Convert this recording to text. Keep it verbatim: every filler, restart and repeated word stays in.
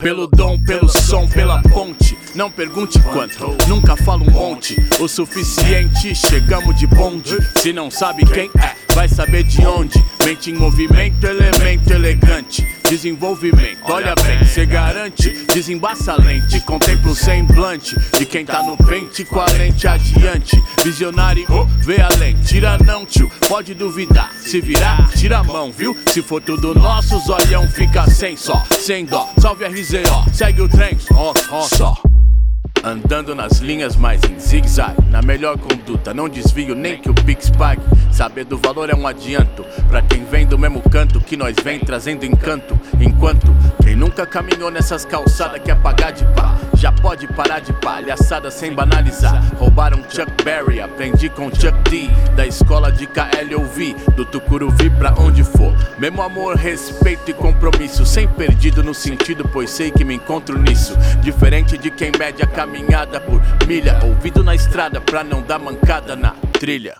Pelo dom, pelo som, pela ponte. Não pergunte quanto, nunca falo um monte. O suficiente, chegamos de bonde. Se não sabe quem é, vai saber de onde. Mente em movimento, elemento elegante. Desenvolvimento, olha bem, cê garante. Desembaça a lente, contempla o semblante de quem tá no pente com a lente adiante. Visionário, oh, vê além, tira não tio, pode duvidar. Se virar, tira a mão, viu? Se for tudo nosso, os olhão fica sem só, sem dó. Salve R Z O, segue o trem, ó, ó, só. Andando nas linhas, mas em zigue-zague. Na melhor conduta, não desvio nem que o Pix pague. Saber do valor é um adianto pra quem vem do mesmo canto que nós vem trazendo encanto. Enquanto quem nunca caminhou nessas calçadas quer pagar de pá, já pode parar de palhaçada sem banalizar. Roubaram Chuck Berry, aprendi com Chuck D. Da escola de K L eu vi, do Tucuruvi pra onde for. Mesmo amor, respeito e compromisso, sem perdido no sentido, pois sei que me encontro nisso. Diferente de quem mede a caminhada por milha, ouvido na estrada pra não dar mancada na trilha.